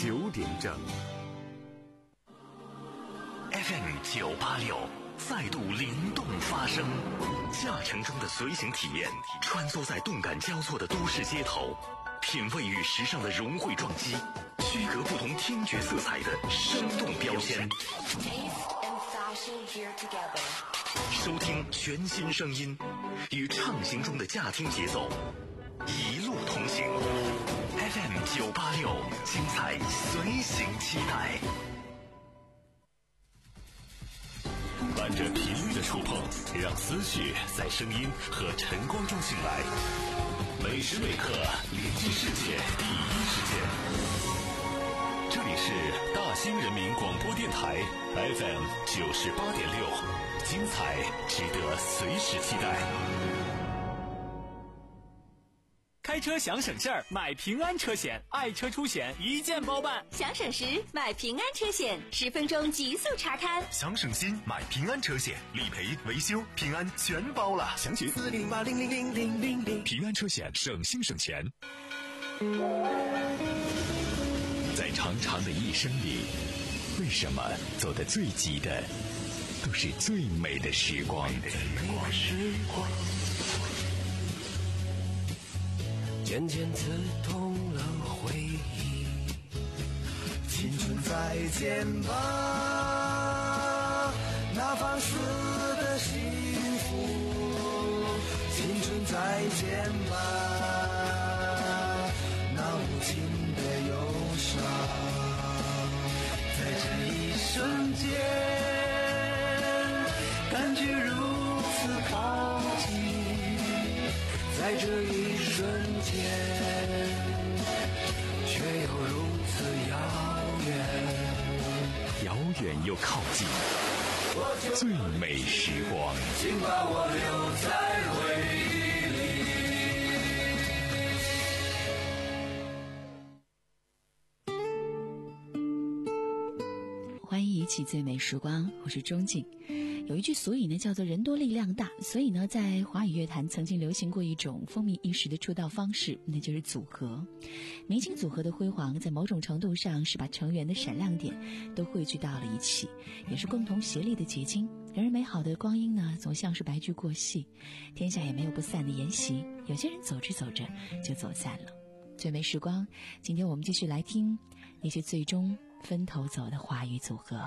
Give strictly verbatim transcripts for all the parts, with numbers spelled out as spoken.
九点整。F M 九八六再度灵动发声，驾乘中的随行体验，穿梭在动感交错的都市街头，品味与时尚的融汇撞击，区隔不同听觉色彩的生动标签。收听全新声音，与畅行中的驾听节奏一路同行。F M 九八六，精彩随行期待。伴着频率的触碰，让思绪在声音和晨光中醒来。每时每刻连接世界第一时间。这里是大兴人民广播电台 F M 九十八点六，精彩值得随时期待。 开车想省事儿，买平安车险，爱车出险一键包办。 想省时买平安车险，十分钟极速查看。 想省心买平安车险，理赔、维修、平安全包了。详情四零八零零零零零零。平安车险，省心省钱。在长长的一生里，为什么走得最急的都是最美的时光？ 渐渐刺痛了回忆，青春再见吧，那放肆的幸福，青春再见吧，那无情的忧伤，在这一瞬间感觉如此靠近，在这一瞬间却又如此遥远， 遥远又靠近，最美时光， 请把我留在回忆里。欢迎一起最美时光，我是钟静。有一句俗语呢，叫做人多力量大，所以呢，在华语乐坛曾经流行过一种风靡一时的出道方式，那就是组合。明星组合的辉煌，在某种程度上是把成员的闪亮点都汇聚到了一起，也是共同协力的结晶。然而美好的光阴呢，总像是白驹过隙，天下也没有不散的筵席，有些人走着走着就走散了。最美时光，今天我们继续来听那些最终分头走的华语组合。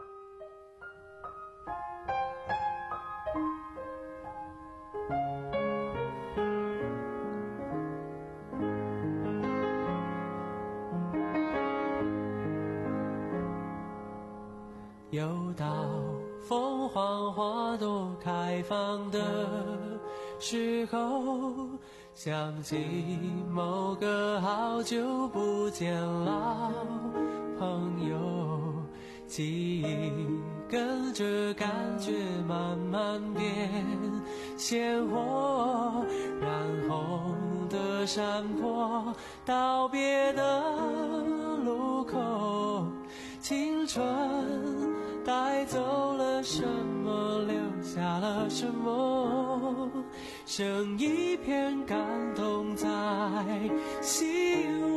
又到凤凰花朵开放的时候，想起某个好久不见老朋友，记忆跟着感觉慢慢变鲜活，染红的山坡，道别的路口，青春带走了什么，留下了什么，剩一片感动在心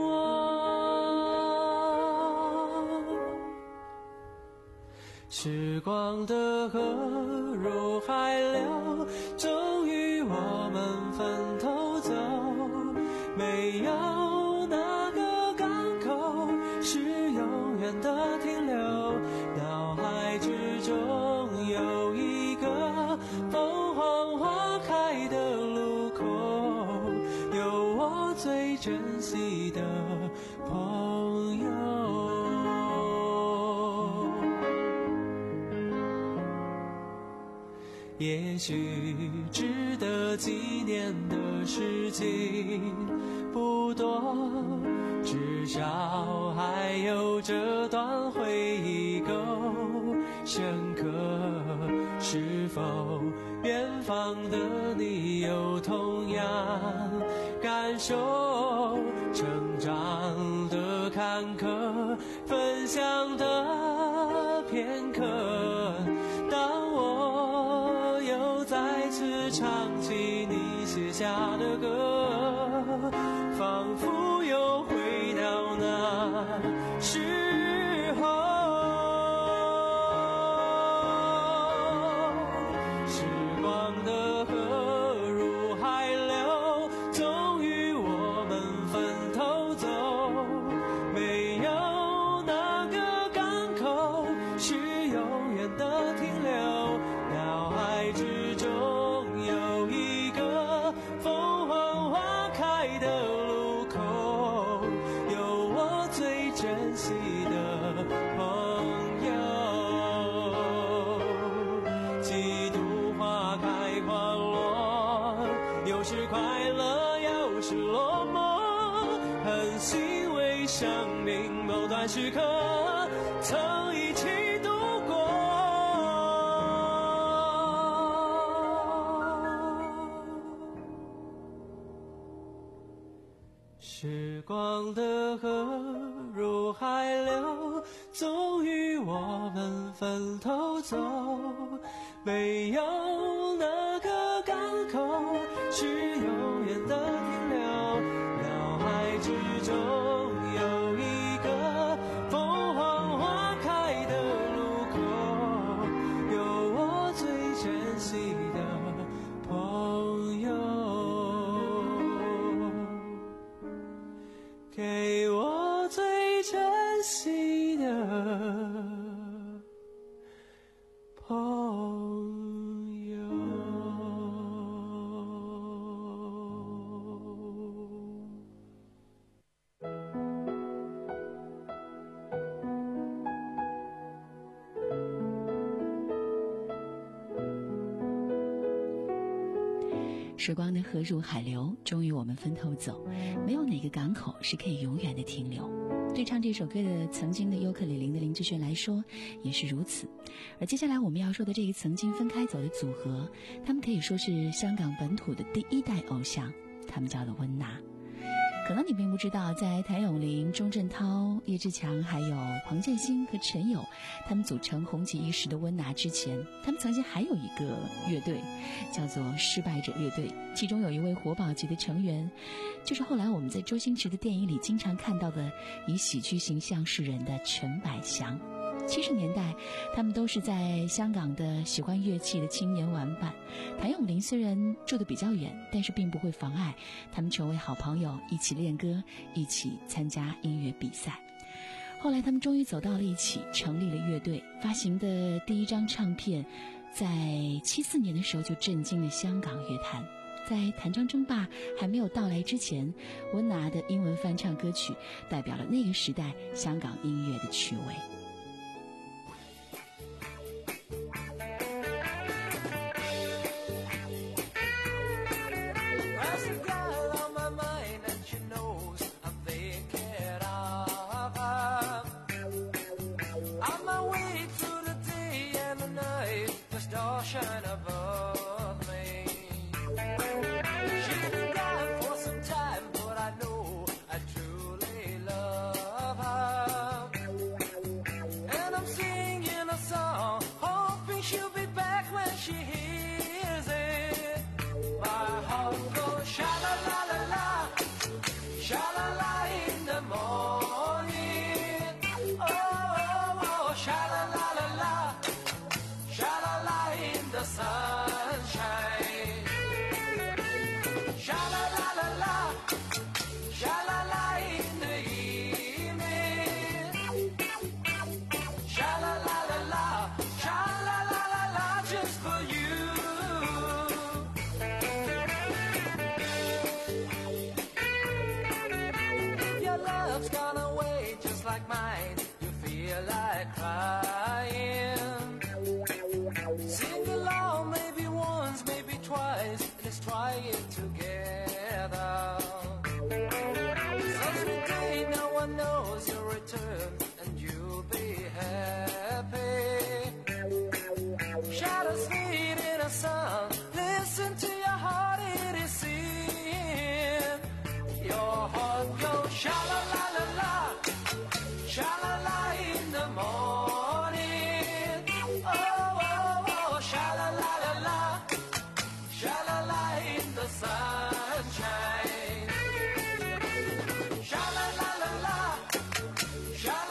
窝。时光的河入海流，终于我们分头走，没有哪个港口是永远的停留，脑海之中有一个凤凰花开的路口，有我最珍惜的朋友。也许值得纪念的事情不多，至少还有这段回忆够深刻。是否远方的你有同样感受？成长的坎坷，分享的片刻，当我又再次唱起你写下的歌，仿佛又回到那时候，时光的河入海流，终于我们分头走，没有哪个港口是永远的停留，脑海之中有一个凤凰花开的路口，有我最珍惜的朋友。几度花开花落，有时快乐有时落寞，很欣慰生命某段时刻曾一起度过。时光的河入海流，终于我们分头走，没有哪个港口是永远的停留，脑海之中有一个凤凰花开的路口，有我最珍惜的朋友，给我最珍惜的朋友。 时光的河入海流，终于我们分头走，没有哪个港口是可以永远的停留。对唱这首歌的曾经的尤克里林的林志炫来说也是如此。而接下来我们要说的这个曾经分开走的组合，他们可以说是香港本土的第一代偶像，他们叫做温拿。可能你并不知道，在谭咏麟、钟镇涛、叶志强还有彭建新和陈友他们组成红极一时的温拿之前，他们曾经还有一个乐队叫做失败者乐队，其中有一位活宝级的成员就是后来我们在周星驰的电影里经常看到的以喜剧形象示人的陈百祥。七十年代他们都是在香港的喜欢乐器的青年玩伴，谭咏麟虽然住得比较远，但是并不会妨碍他们成为好朋友，一起练歌，一起参加音乐比赛。后来他们终于走到了一起，成立了乐队，发行的第一张唱片在七四年的时候就震惊了香港乐坛。在谭张争霸还没有到来之前，温拿的英文翻唱歌曲代表了那个时代香港音乐的趣味。 Shine above me. She's been gone for some time, but I know I truly love her. And I'm singing a song, hoping she'll be back when she hears it. My heart goes sha la la la la, sha la la in the morning. Oh, oh, oh, sha la la la la, sha la la in the sunshine. Sha la la la la, sha la la in the evening. Sha la la la la, sha la la la la, just for you. If your love's gone away just like mine, you feel like crying. Sing along, maybe once, maybe twice, let's try it together. Some sweet day, no one knows you'll return, and you'll be happy. Shadows fade in a sun, listen to your heart, it is singing. Your heart goes sha la la la la, sha la la in the morning. Sha la la la la, sha la la in the sunshine. Sha la la la la, sha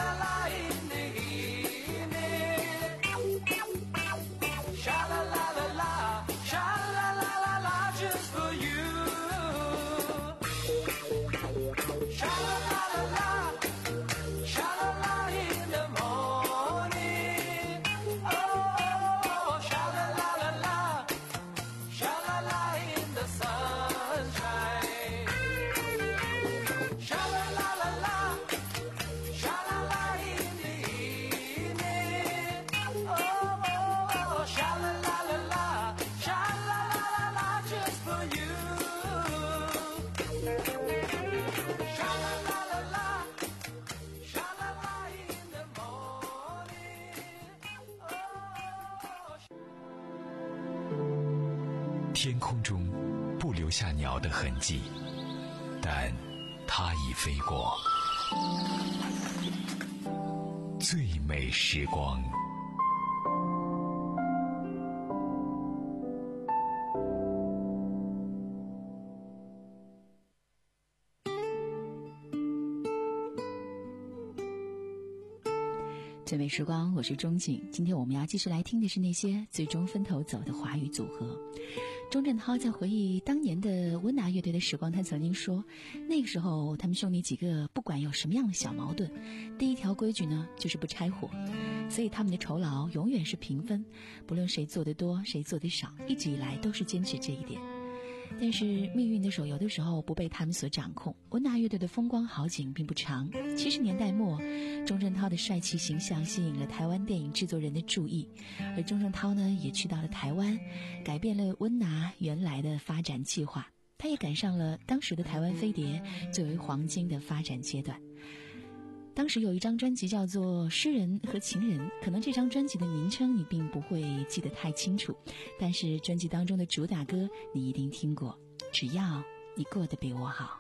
天空中不留下鸟的痕迹，但它已飞过。最美时光。 最美时光，我是钟景。今天我们要继续来听的是那些最终分头走的华语组合。钟镇涛在回忆当年的温拿乐队的时光，他曾经说，那个时候他们兄弟几个不管有什么样的小矛盾，第一条规矩呢就是不拆伙，所以他们的酬劳永远是平分，不论谁做得多谁做得少，一直以来都是坚持这一点。但是命运的手有的时候不被他们所掌控，温拿乐队的风光好景并不长。七十年代末，钟镇涛的帅气形象吸引了台湾电影制作人的注意，而钟镇涛呢也去到了台湾，改变了温拿原来的发展计划。他也赶上了当时的台湾飞碟最为黄金的发展阶段。当时有一张专辑叫做《诗人和情人》，可能这张专辑的名称你并不会记得太清楚，但是专辑当中的主打歌你一定听过，只要你过得比我好。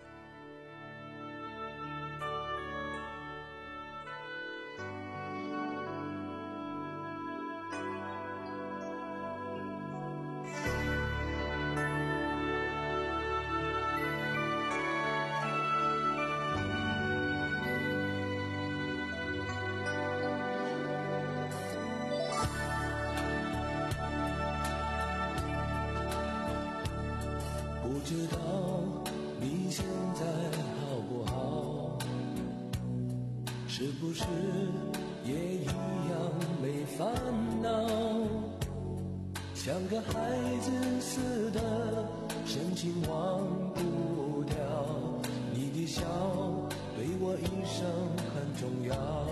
不知道你现在好不好，是不是也一样没烦恼，像个孩子似的深情忘不掉，你的笑对我一生很重要，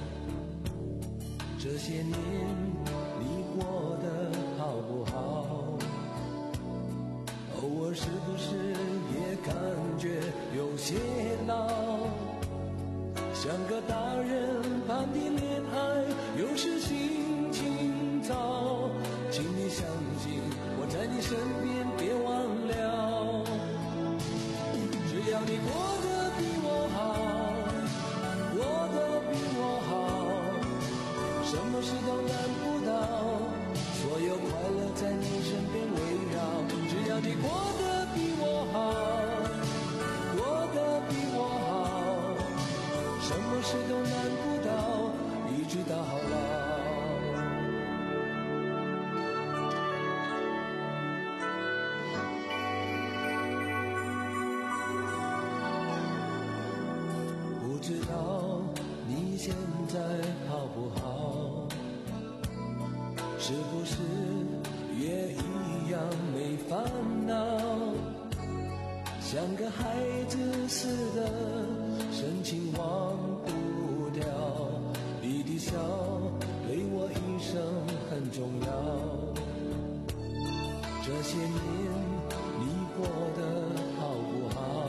这些年你过得好不好，偶尔是不是也感觉有些老，像个大人般的恋爱有时心情糟，请你相信我在你身边别忘了，只要你过得比我好，过得比我好，什么事都难不倒，所有快乐在你身边围绕，只要你过得比我好，过得比我好，什么事都难不倒，一直到老。不知道你现在好不好，是不是也一样没烦恼，像个孩子似的深情忘不掉，你的笑对我一生很重要，这些年你过得好不好，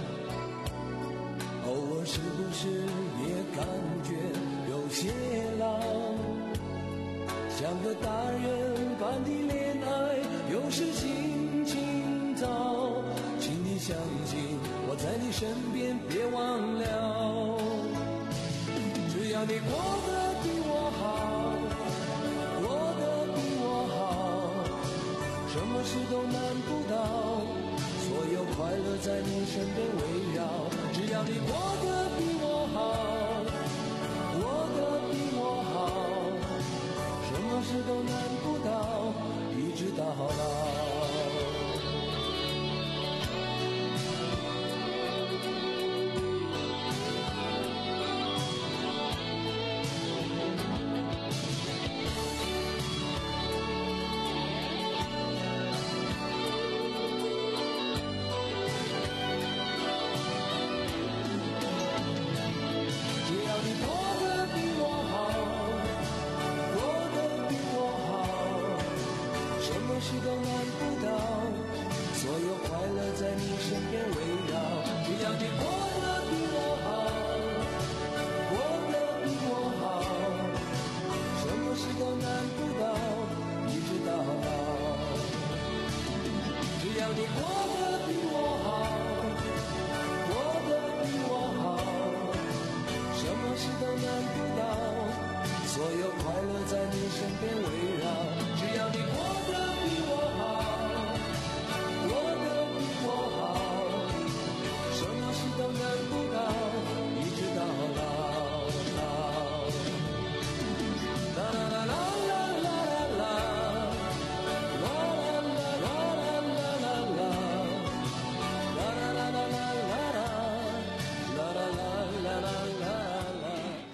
偶尔是不是也感觉有些老，像个大人般的恋爱有时心情糟，请你相信我在你身边别忘了，只要你过得比我好，过得比我好，什么事都难不倒，所有快乐在你身边围绕，只要你过得比我好，过得比我好，什么事都难不倒，一直到老。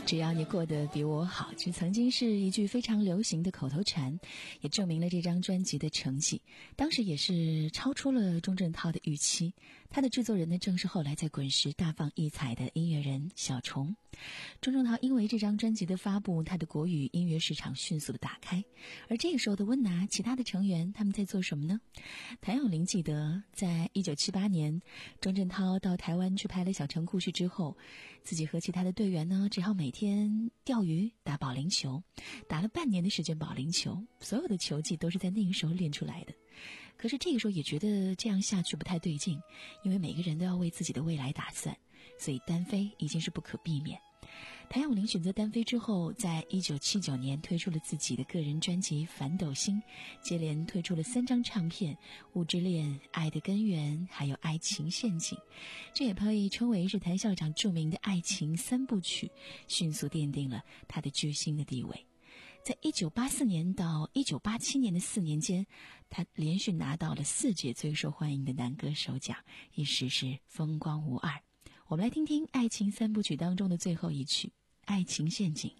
只要你过得比我好，这曾经是一句非常流行的口头禅，也证明了这张专辑的成绩。当时也是超出了钟镇涛的预期，他的制作人呢，正是后来在滚石大放异彩的音乐人小虫。钟镇涛因为这张专辑的发布，他的国语音乐市场迅速的打开。而这个时候的温拿，其他的成员他们在做什么呢？谭咏麟记得，在一九七八年，钟镇涛到台湾去拍了《小城故事》之后，自己和其他的队员呢，只好每天钓鱼、打保龄球，打了半年的时间保龄球，所有的球技都是在那个时候练出来的。可是这个时候也觉得这样下去不太对劲，因为每个人都要为自己的未来打算，所以单飞已经是不可避免。谭咏麟选择单飞之后，在一九七九年推出了自己的个人专辑《反斗星》，接连推出了三张唱片《物之恋》、《爱的根源》还有《爱情陷阱》，这也被称为是谭校长著名的爱情三部曲，迅速奠定了他的巨星的地位。在一九八四年到一九八七年的四年间，他连续拿到了四届最受欢迎的男歌手奖，一时是风光无二。我们来听听爱情三部曲当中的最后一曲《爱情陷阱》。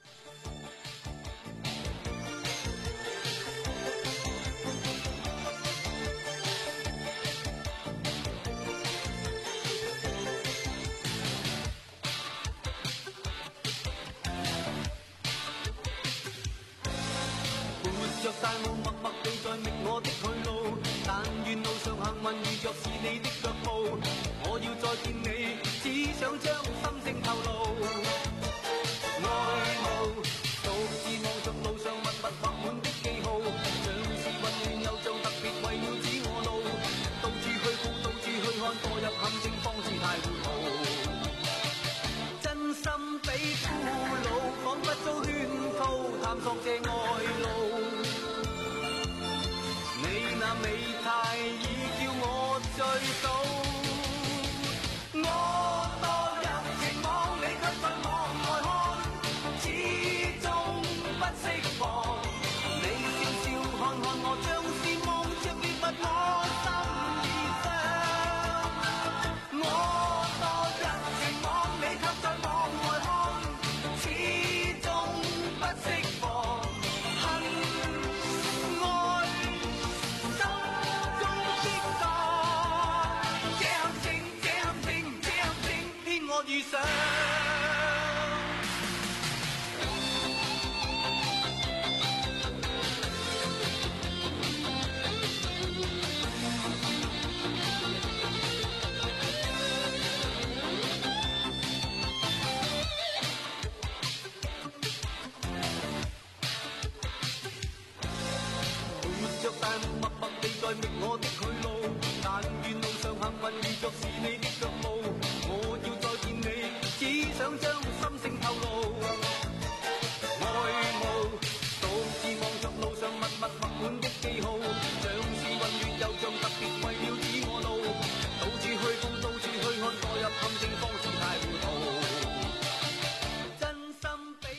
活着大霧默默地在覓我的去路，但願路上幸運遇着是你的腳步，我要再見你，只想將心聲透露。愛慕獨自望着路上密密畫滿的記號，像是混亂又像特別為了指我路，到處去顧到處去看，墮入陷阱方是太糊塗，真心比俘虜，彷彿遭圈套，探索這愛路。你那美態已叫我醉倒，我墮入情網，你卻在網外看，始終不釋放。你笑笑看看我，像是望着獵物，我心已傷。我墮入情網，你卻在網外看，始終不釋放。恨愛心中的愛，這陷阱，這陷阱，這陷阱，偏我遇上。但默默地在覓我的去路，但願路上幸運遇着是你的腳步，我要再見你，只想將心聲透露。愛慕獨自望着路上密密畫滿的記號，像是混亂又像特別為了指我路，到處去顧到處去看，墮入陷阱方是太糊塗，真心比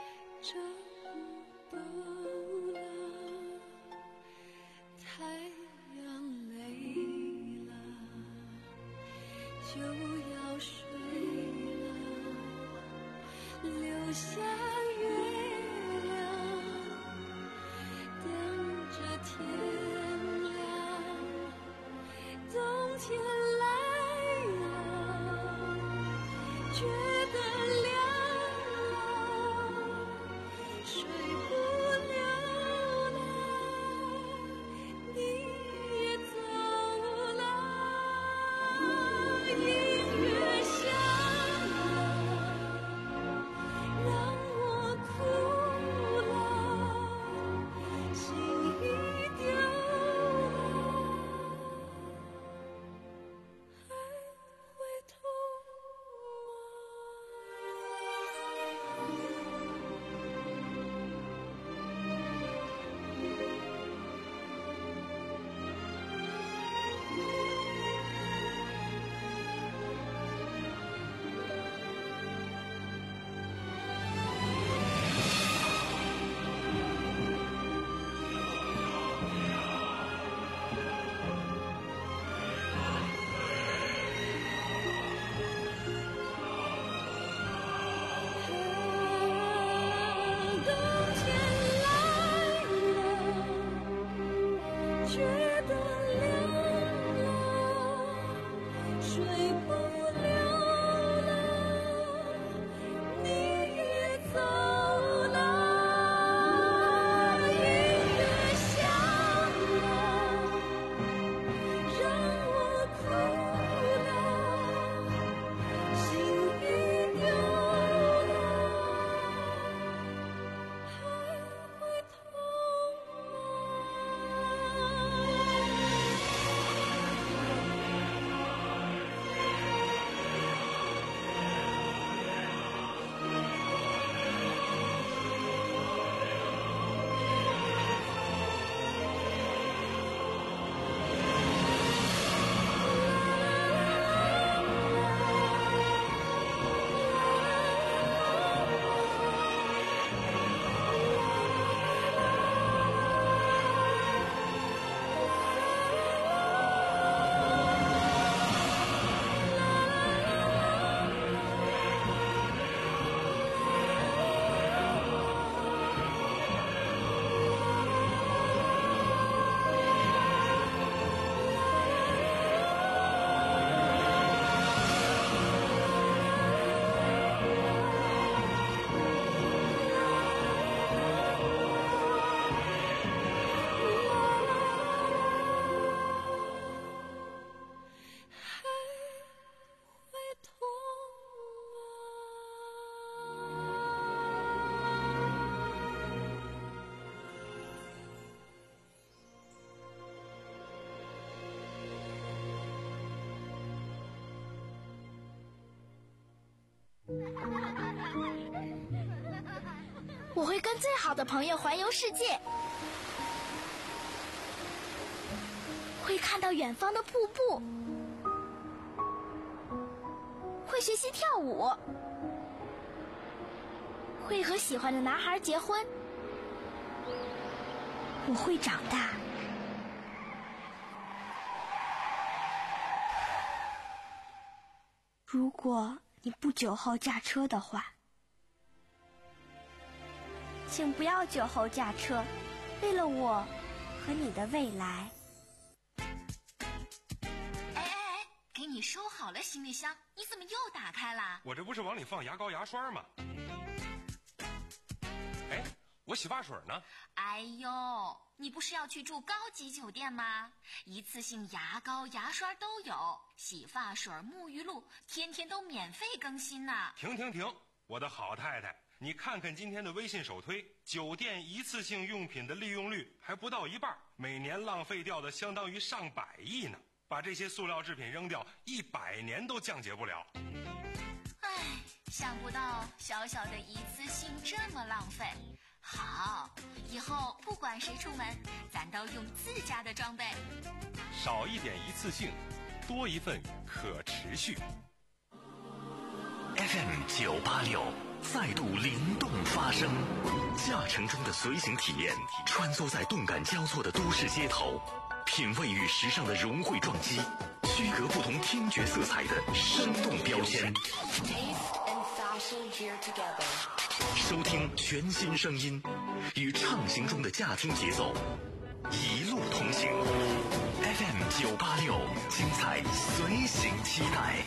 找不到了，太就要睡了，留下月亮等着天亮。冬天来了，觉得凉了，睡不了了，你也走了，音乐响了，让我哭了，心已丢了，还会痛冬天来了，觉得凉了，睡不了了，你也走了，音乐响了，让我哭了，心已丢了，还会痛我会跟最好的朋友环游世界，会看到远方的瀑布，会学习跳舞，会和喜欢的男孩结婚。我会长大。如果你不酒后驾车的话，请不要酒后驾车，为了我和你的未来。 哎哎哎，给你收好了行李箱，你怎么又打开了？ 我这不是往里放牙膏牙刷吗？哎，我洗发水呢？ 哎呦，你不是要去住高级酒店吗？一次性牙膏牙刷都有，洗发水沐浴露天天都免费更新呢。 停停停，我的好太太，你看看今天的微信首推，酒店一次性用品的利用率还不到一半，每年浪费掉的相当于上百亿呢。把这些塑料制品扔掉，一百年都降解不了。 唉，想不到小小的一次性这么浪费。好，以后不管谁出门，咱都用自家的装备。 少一点一次性，多一份可持续。 F M 九八六再度灵动发声，驾乘中的随行体验，穿梭在动感交错的都市街头， 品味与时尚的融汇撞击，区隔不同听觉色彩的生动标签。收听全新声音，与畅行中的驾听节奏一路同行。F M 九八六，精彩随行期待。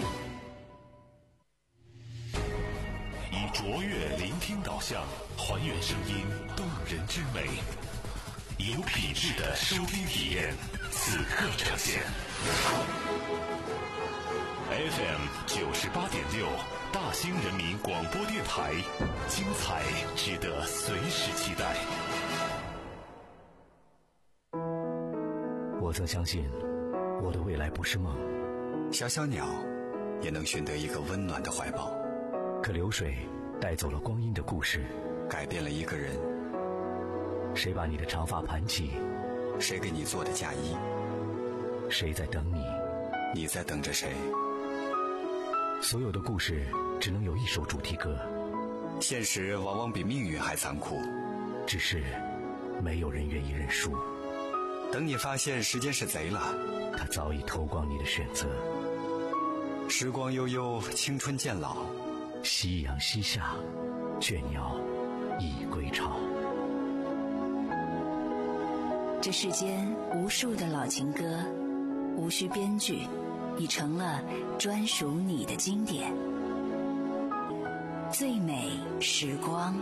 以卓越聆听导向，还原声音动人之美，有品质的收听体验，此刻呈现。F M 九十八点六，大兴人民广播电台，精彩值得随时期待。 我曾相信，我的未来不是梦。 小小鸟也能寻得一个温暖的怀抱。 可流水带走了光阴的故事， 改变了一个人。 谁把你的长发盘起？ 谁给你做的嫁衣？ 谁在等你？ 你在等着谁？ 所有的故事只能有一首主题歌。 现实往往比命运还残酷， 只是没有人愿意认输。 等你发现时间是贼了， 它早已偷光你的选择。 时光悠悠，青春渐老， 夕阳西下，倦鸟已归巢。 这世间无数的老情歌，无需编剧，已成了专属你的经典。最美时光。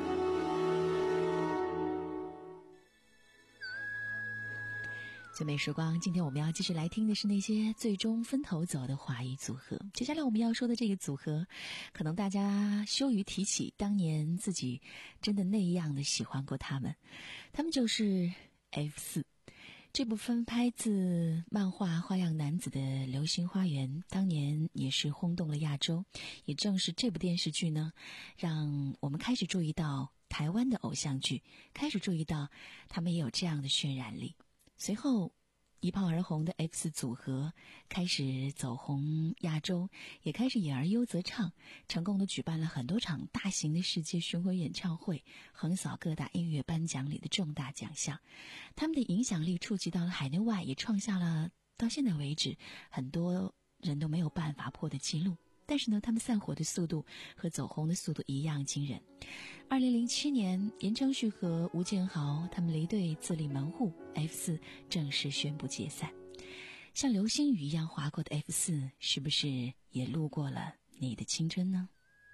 最美时光，今天我们要继续来听的是那些最终分头走的华语组合。接下来我们要说的这个组合，可能大家羞于提起，当年自己真的那样的喜欢过他们。他们就是 F 四。这部翻拍自漫画《花样男子》的《流星花园》，当年也是轰动了亚洲。也正是这部电视剧呢，让我们开始注意到台湾的偶像剧，开始注意到他们也有这样的渲染力。随后一炮而红的 F 四 组合开始走红亚洲，也开始演而优则唱，成功的举办了很多场大型的世界巡回演唱会，横扫各大音乐颁奖礼的重大奖项。他们的影响力触及到了海内外，也创下了到现在为止很多人都没有办法破的记录。但是呢，他们散伙的速度和走红的速度一样惊人。二零零七年，言承旭和吴建豪他们离队自立门户， F 四 正式宣布解散。像流星雨一样划过的 F 四，是不是也路过了你的青春呢？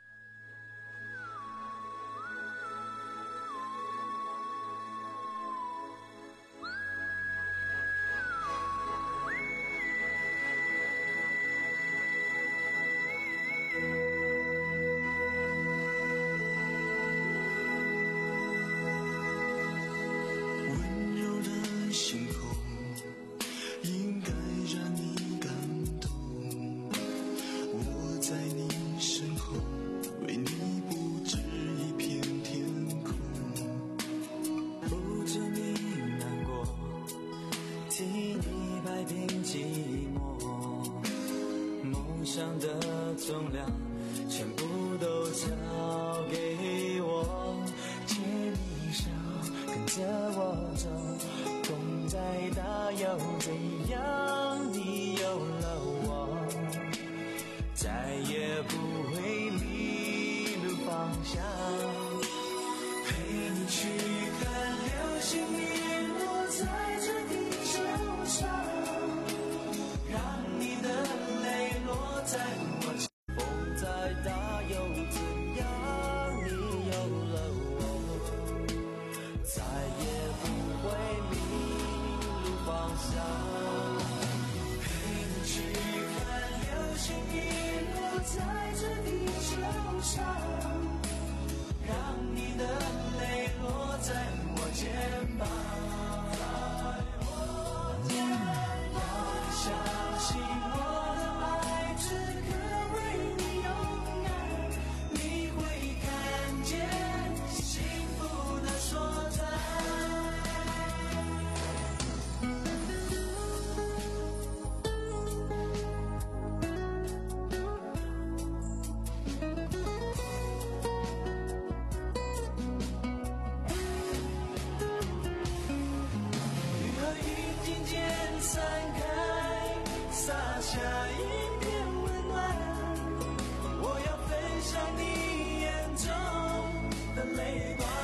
重量全部都交给我，牵你手，跟着我走，风再大又怎样？你有了我，再也不会迷路方向。陪你去看流星雨落在这地球上，让你的泪落在我。风再大又怎样？你有了我，再也不会迷路方向。 下一点温暖，我要分享你眼中的泪光，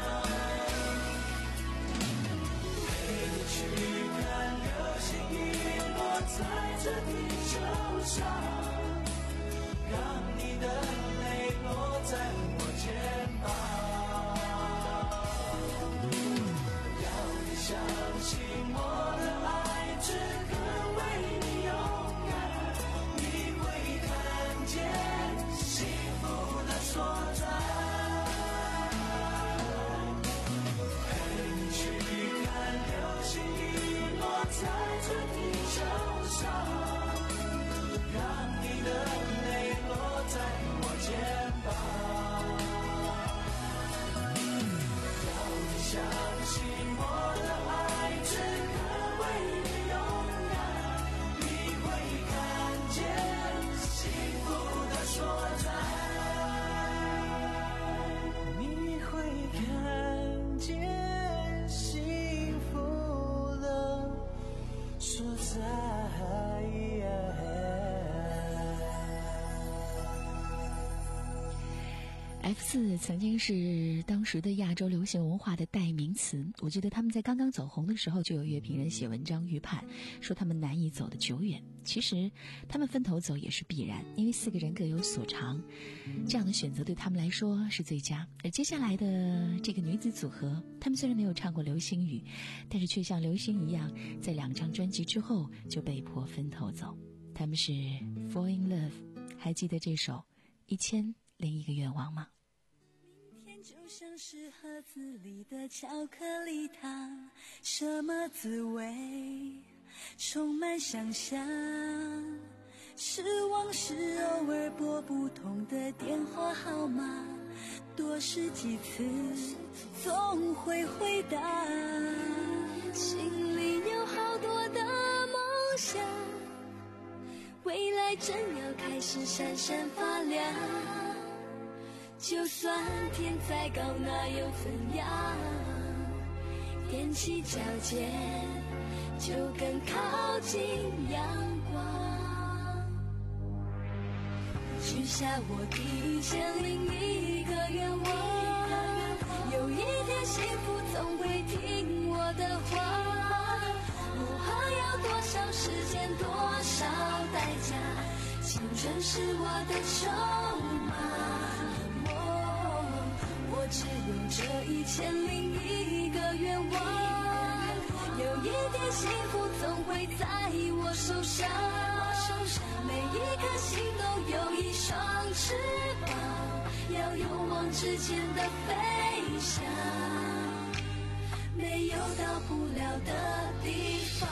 陪你去看流星雨落在这地球上，让你的泪落在我肩膀，要你相信我的爱只肯为你勇敢，你会看见幸福的所在，陪你去看流星雨落在这地球上，让你的泪落在我肩膀，要你相信我的爱只肯为你勇敢，你会看见幸福的所在，你会看见幸福的所在。 F 四曾经是当时的亚洲流行文化的代名词，我记得他们在刚刚走红的时候，就有乐评人写文章预判，说他们难以走得久远。其实他们分头走也是必然，因为四个人各有所长，这样的选择对他们来说是最佳。而接下来的这个女子组合，他们虽然没有唱过流星雨，但是却像流星一样，在两张专辑之后就被迫分头走。他们是 Fall in Love， 还记得这首一千零一个愿望吗？ 就像是盒子里的巧克力糖，什么滋味充满想象，失望时偶尔拨不通的电话号码，多试几次总会回答，心里有好多的梦想，未来正要开始闪闪发亮，就算天再高那又怎样，踮起脚尖就更靠近阳光，许下我第一千零一个愿望，有一天幸福总会听我的话，不怕要多少时间多少代价，青春是我的筹码，我只有这一千零一个愿望，有一天幸福总会在我手上，每一颗心都有一双翅膀，要勇往直前的飞翔，没有到不了的地方。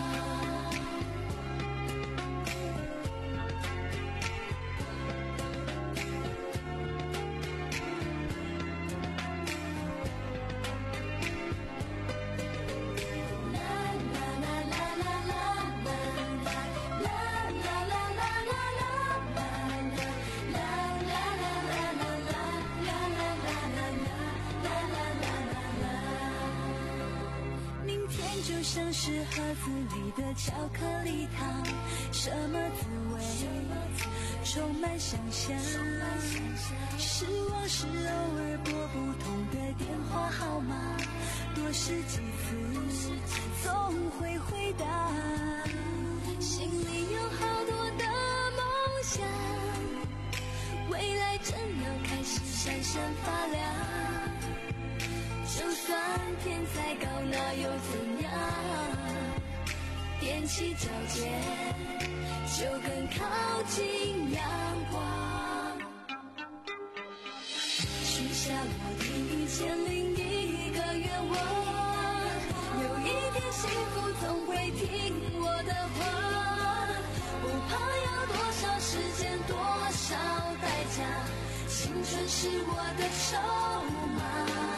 像是盒子里的巧克力糖，什么滋味充满想象，失望时偶尔拨不通的电话号码，多试几次总会回答，心里有好多的梦想，未来正要开始闪闪发亮，就算天再高那又怎样，踮起脚尖就更靠近阳光，许下我第一千零一个愿望，有一天幸福总会听我的话，不怕要多少时间多少代价，青春是我的筹码，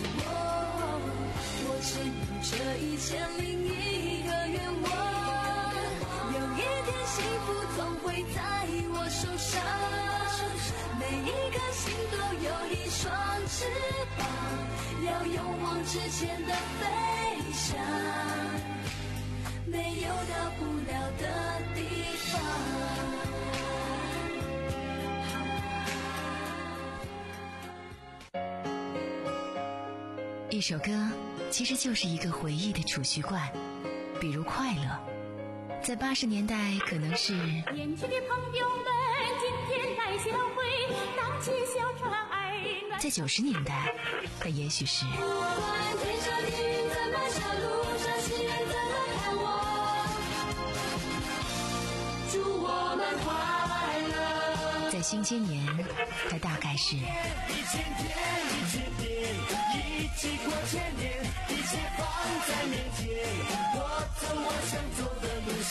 我只有这一千零一个愿望，有一天幸福总会在我手上，每一颗心都有一双翅膀，要勇往直前的飞翔，没有到不了的地方。 一首歌其实就是一个回忆的储蓄罐，比如快乐，在八十年代可能是年轻的朋友们，今天来相会，荡起小船爱暖。 在九十年代，那也许是不管天上的云怎么笑，路上行人怎么看我，祝我们快乐。 在新千年，它大概是一千天，一千天，一起过千年，一切放在面前，我走我想走的路线。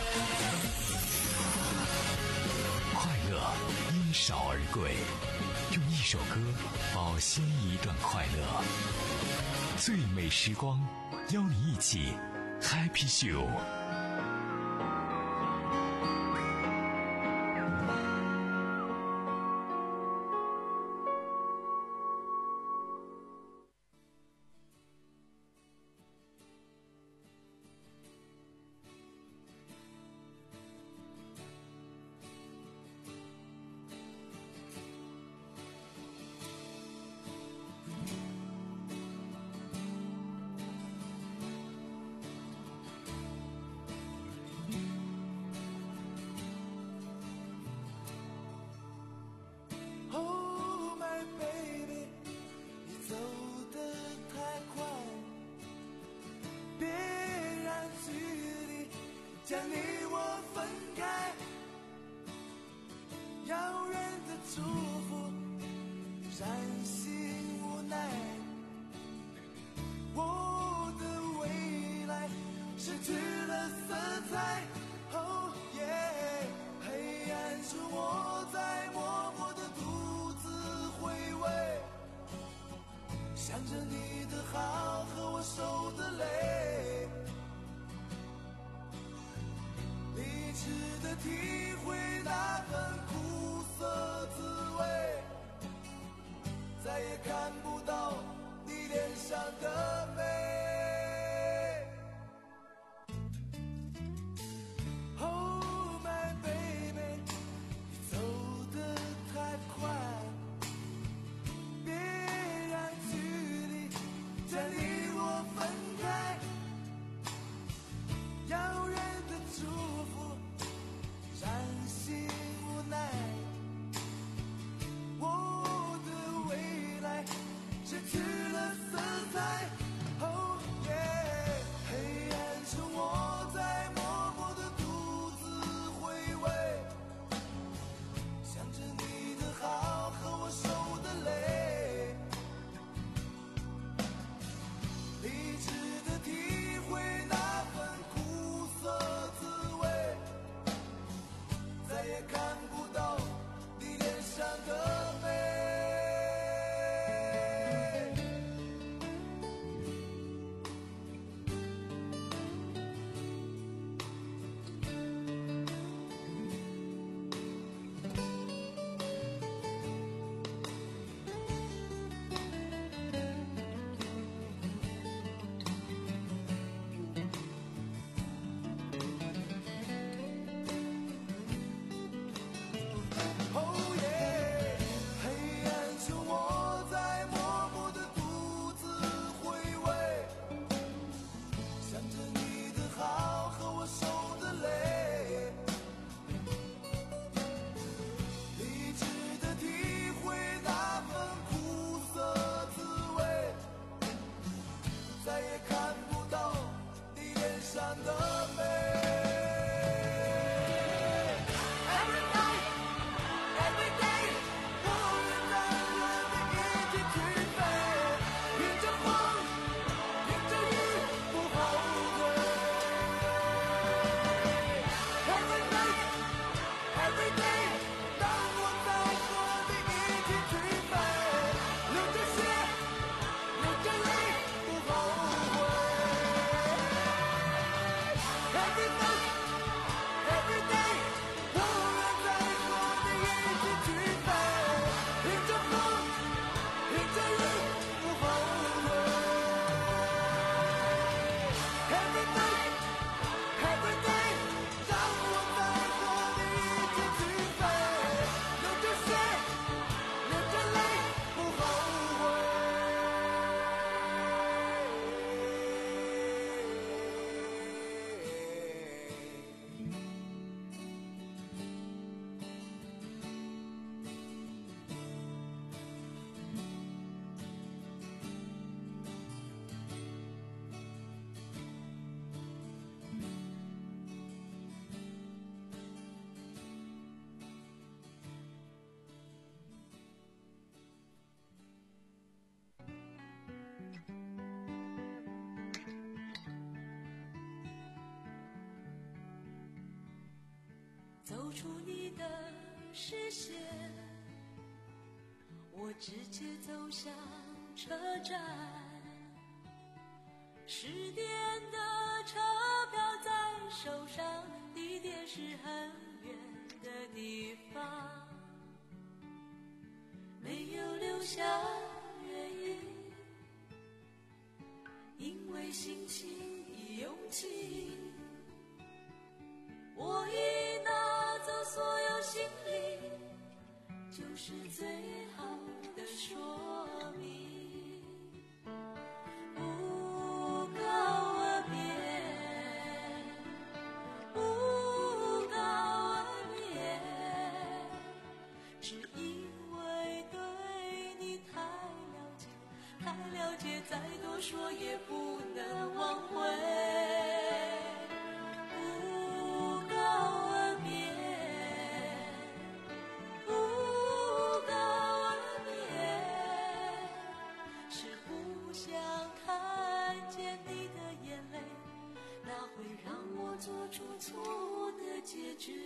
快乐因少而贵，用一首歌保鲜一段快乐。最美时光，邀你一起 Happy Show。 将你我分开，遥远的祝福，伤心无奈。我的未来失去了色彩，哦耶！黑暗中我在默默的独自回味，想着你的好和我受的累。的体会那份苦涩滋味，再也看不到你脸上的美。Oh my baby， 你走得太快，别让距离将你我分开，遥远的祝福伤心无奈，我的未来失去了色彩，哦走出你的视线，我直接走向车站，十点的车票在手上，地点是很远的地方，没有留下原因，因为心情已用尽，我已拿走所有行李，就是最好的说明。不告而别，不告而别，只因为对你太了解，太了解，再多说也不能挽回。做出错误的解决，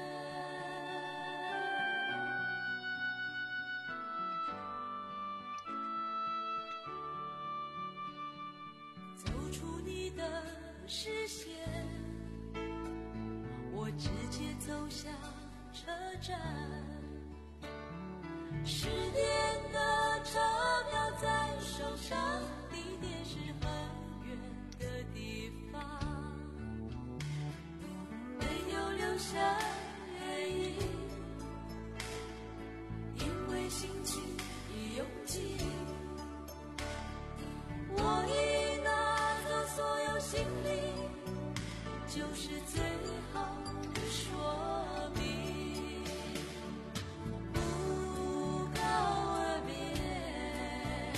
走出你的视线，我直接走向车站，十点的车票在手上，地点是很远的地方，留下原因，因为心情已用尽，我已拿走所有行李，就是最好的说明。不告而别，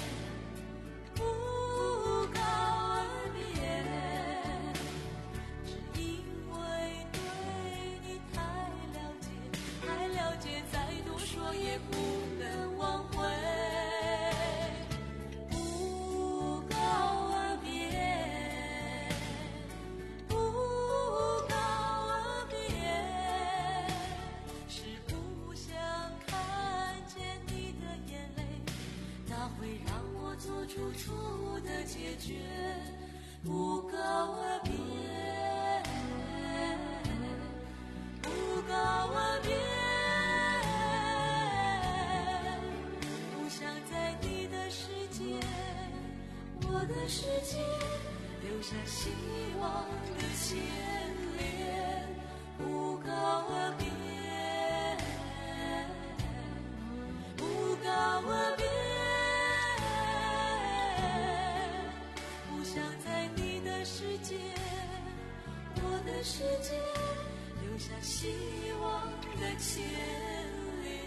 不告而别，只因为太了解，再多说也不能挽回。不告而别，不告而别，是不想看见你的眼泪，那会让我做出错误的解决。不告而别，不告而别，不想在你的世界，我的世界，留下希望的牵连。不告而别，不告而别，不想在你的世界，我的世界，留下希望的牵连。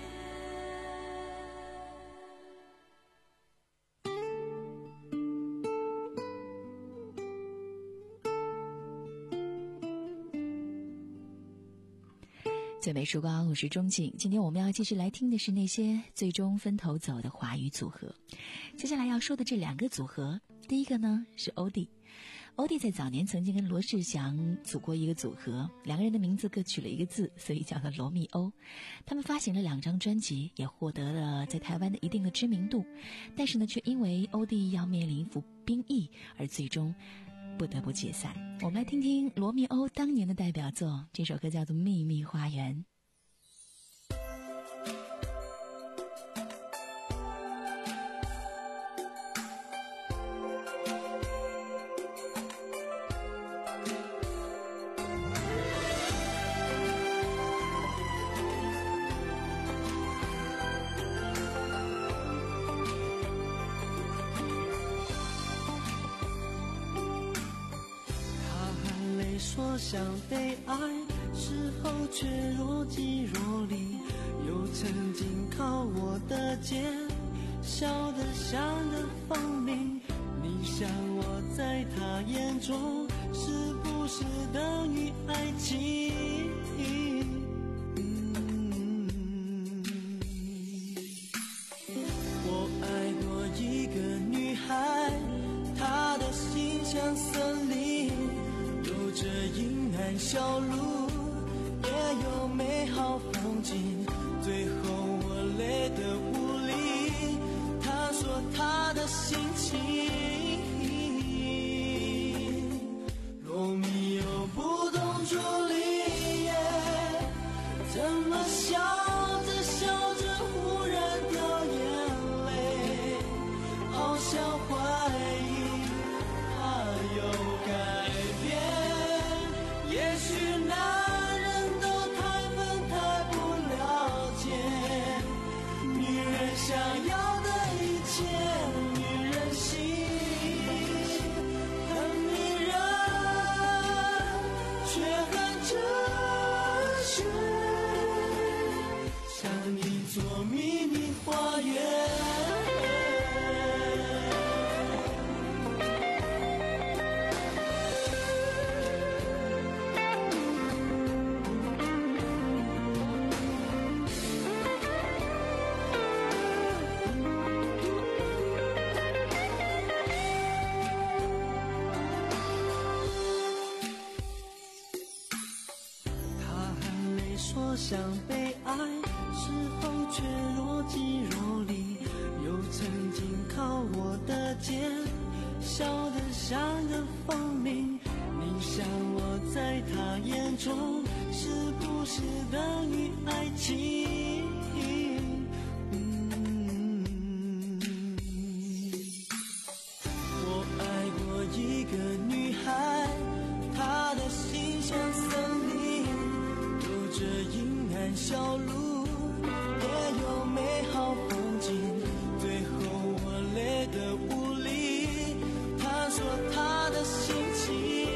最美曙光，我是钟静。今天我们要继续来听的是那些最终分头走的华语组合。接下来要说的这两个组合，第一个呢是欧弟。欧弟在早年曾经跟罗志祥组过一个组合，两个人的名字各取了一个字，所以叫做罗密欧。他们发行了两张专辑，也获得了在台湾的一定的知名度，但是呢，却因为欧弟要面临服兵役，而最终不得不解散。我们来听听罗密欧当年的代表作，这首歌叫做《秘密花园》。 说想被爱，事后却若即若离，又曾经靠我的肩，笑得像个风铃。你想我在他眼中，是不是等于爱情？嗯，我爱过一个女孩，她的心像森林，有着阴暗小路，也有美园。想被爱，事后却若即若离，又曾经靠我的肩，笑得像个风铃。你想我在他眼中，是不是等于爱情？嗯，我爱过一个女孩，她的心像森林，有着阴暗小路，也有美好风景。最后我累得无力，她说她的心情。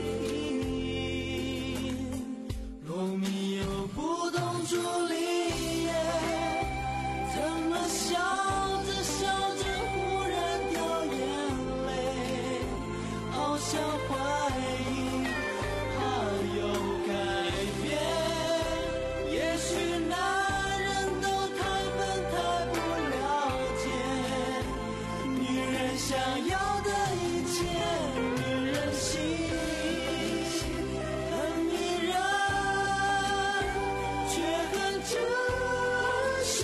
罗密欧不懂朱丽叶，怎么笑着笑着忽然掉眼泪，好像怀疑还有改变。也许男人都太笨太不了解女人想要的一切，女人心很迷人，却很真实。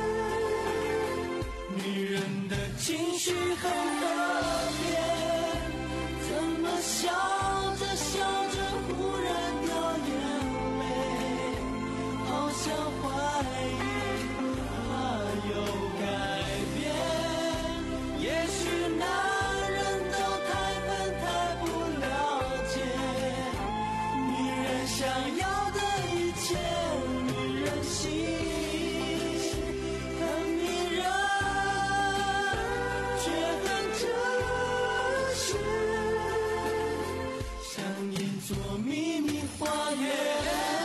女人的情绪很特别，怎么笑着笑着忽然掉眼泪，好像怀疑还有改变。也许男人都太笨太不了解女人想要的一切，女人心很迷人，却很真实，像一座秘密花园。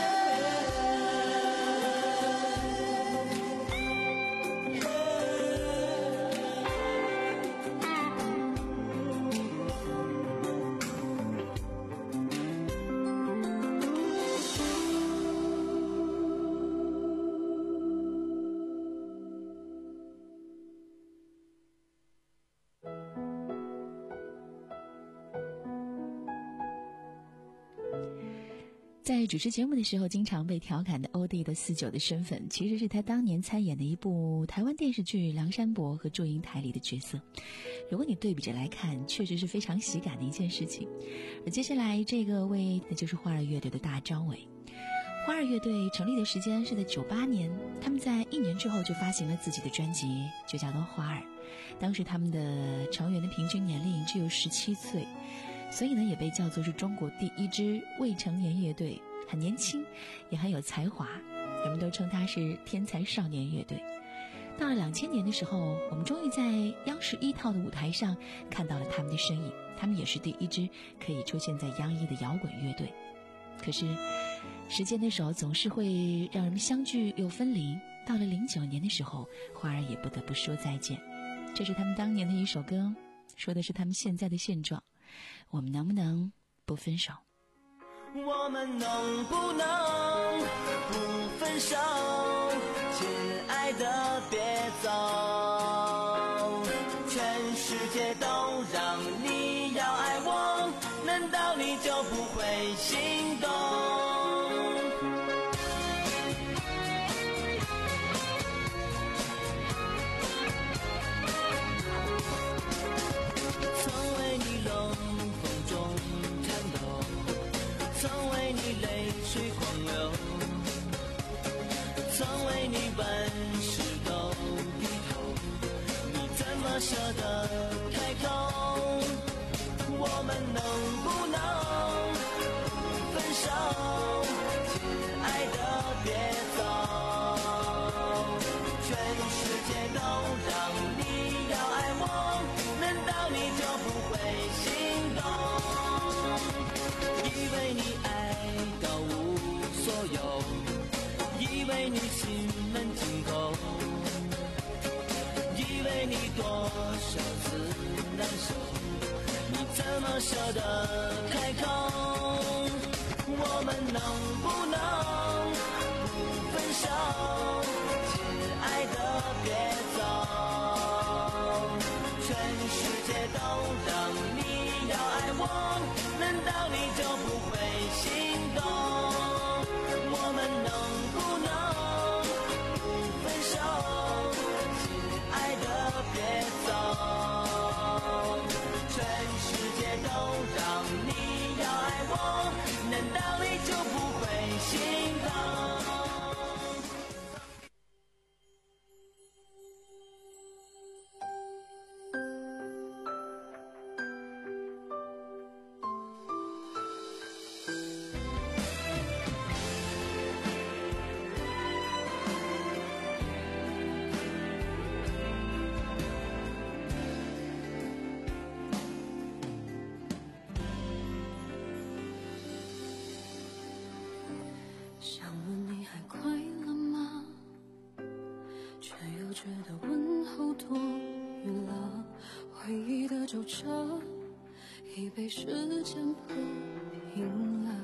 在主持节目的时候经常被调侃的欧弟的四九的身份，其实是他当年参演的一部台湾电视剧《梁山伯和祝英台》里的角色。如果你对比着来看，确实是非常喜感的一件事情。而接下来这个位，那就是花儿乐队的大张伟。花儿乐队成立的时间是在九八年，他们在一年之后就发行了自己的专辑，就叫做花儿。当时他们的成员的平均年龄只有十七岁，所以呢也被叫做是中国第一支未成年乐队，很年轻也很有才华，人们都称他是天才少年乐队。到了两千年的时候，我们终于在央视一套的舞台上看到了他们的身影，他们也是第一支可以出现在央一的摇滚乐队。可是时间的手总是会让人们相聚又分离，到了零九年的时候，花儿也不得不说再见。这是他们当年的一首歌，说的是他们现在的现状，我们能不能不分手？ 我们能不能不分手？亲爱的别走，全世界都让你要爱我，难道你就不会心动？曾为你冷风中颤抖，曾为你泪水狂流，曾为你万事都低头，你怎么舍得开口？我们能不能分手？亲爱的别走，全世界都让你要爱我，难道你就不会心动？以为你爱到无所有，以为你心门紧扣， 为你多少次难受，你怎么舍得开口？我们能不能不分手？亲爱的别走，全世界都让你要爱我，难道你就不会心动？我们能不能不分手？亲爱的别走，全世界都让你要爱我，难道你就不会心动？ 想问你还快乐吗？却又觉得问候多余了。回忆的旧车已被时间铺平了。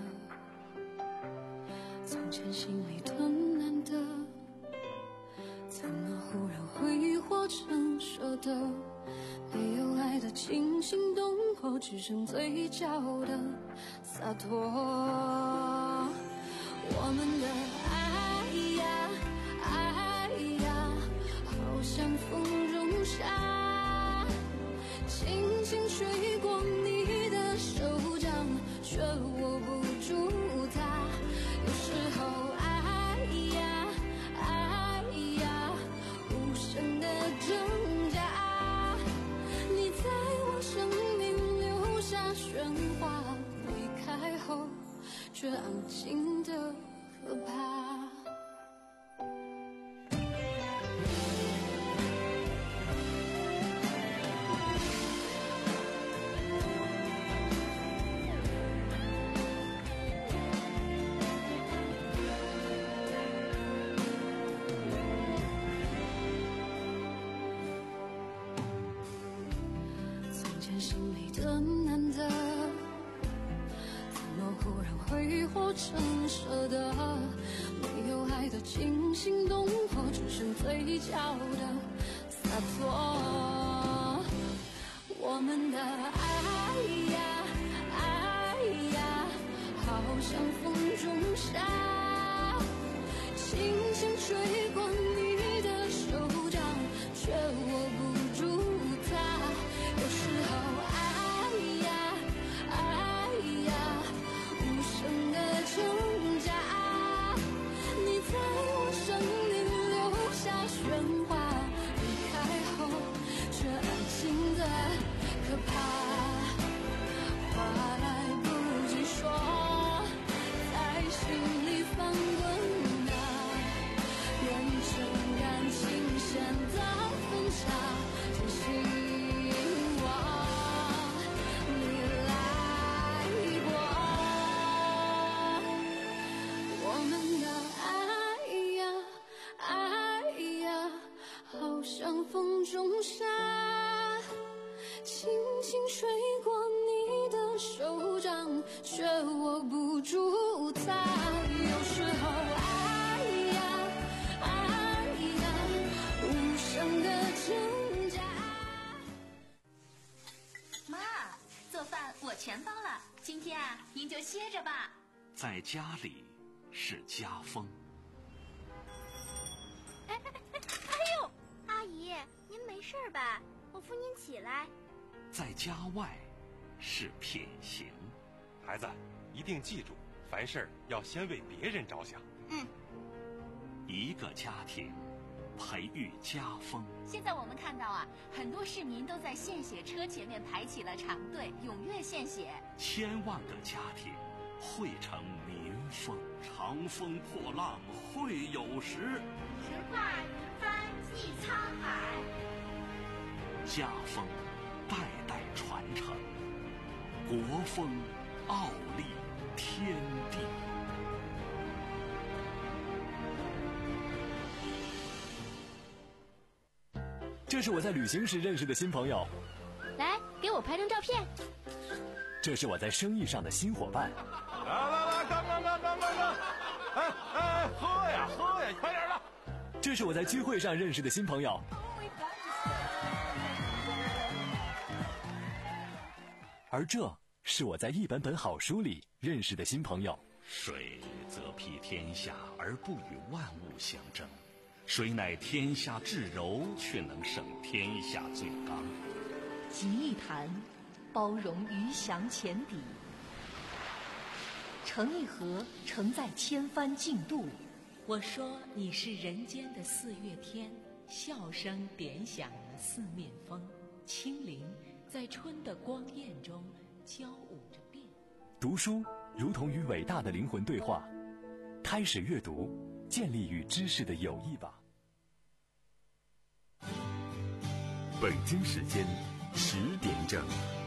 从前心里的难得，怎么忽然挥霍成舍得？没有爱的惊心动魄，只剩嘴角的洒脱。我们的爱呀爱呀，好像风中沙，轻轻吹过你的手掌，却握不住它。有时候爱呀爱呀，无声的挣扎，你在我生命留下喧哗，离开后却安静的可怕。从前心里的难得，怎么忽然挥霍成舍得？没有爱的惊心动魄，只剩嘴角的洒脱。我们的爱呀爱呀，好像风中沙，轻轻吹过你的手掌，却握不住它。有时候爱呀爱呀，无声的挣扎，你在我生命留下喧哗，离开后却安静的可怕。话来不及说，在心里翻滚啊，变成感情线的分岔，真希望你来过。我们的爱呀爱呀，好像风中沙，轻轻吹过你的手掌，却握不住它。有时候爱呀爱呀，无声的挣扎。 妈，做饭我全包了，今天啊，您就歇着吧。 在家里是家风。 哎哎哎哎呦，阿姨，您没事吧？我扶您起来。 在家外是品行。 孩子，一定记住，凡事要先为别人着想。 嗯。 一个家庭，培育家风。 现在我们看到啊，很多市民都在献血车前面排起了长队，踊跃献血。 千万个家庭汇成民风。长风破浪会有时， 直挂云帆济沧海。 家风代代传承，国风傲立天地。 这是我在旅行时认识的新朋友。 来，给我拍张照片。 这是我在生意上的新伙伴。 来来来，干干干干干干！哎哎，喝呀喝呀，快点的！ 这是我在聚会上认识的新朋友。而这是我在一本本好书里认识的新朋友。 水则披天下而不与万物相争，水乃天下至柔，却能胜天下最刚。 集一坛，包容鱼翔浅底；盛一盒，盛在千帆竞渡。我说你是人间的四月天，笑声点响了四面风，清灵在春的光艳中交舞着变。 读书如同与伟大的灵魂对话，开始阅读，建立与知识的友谊吧。 北京时间十点整。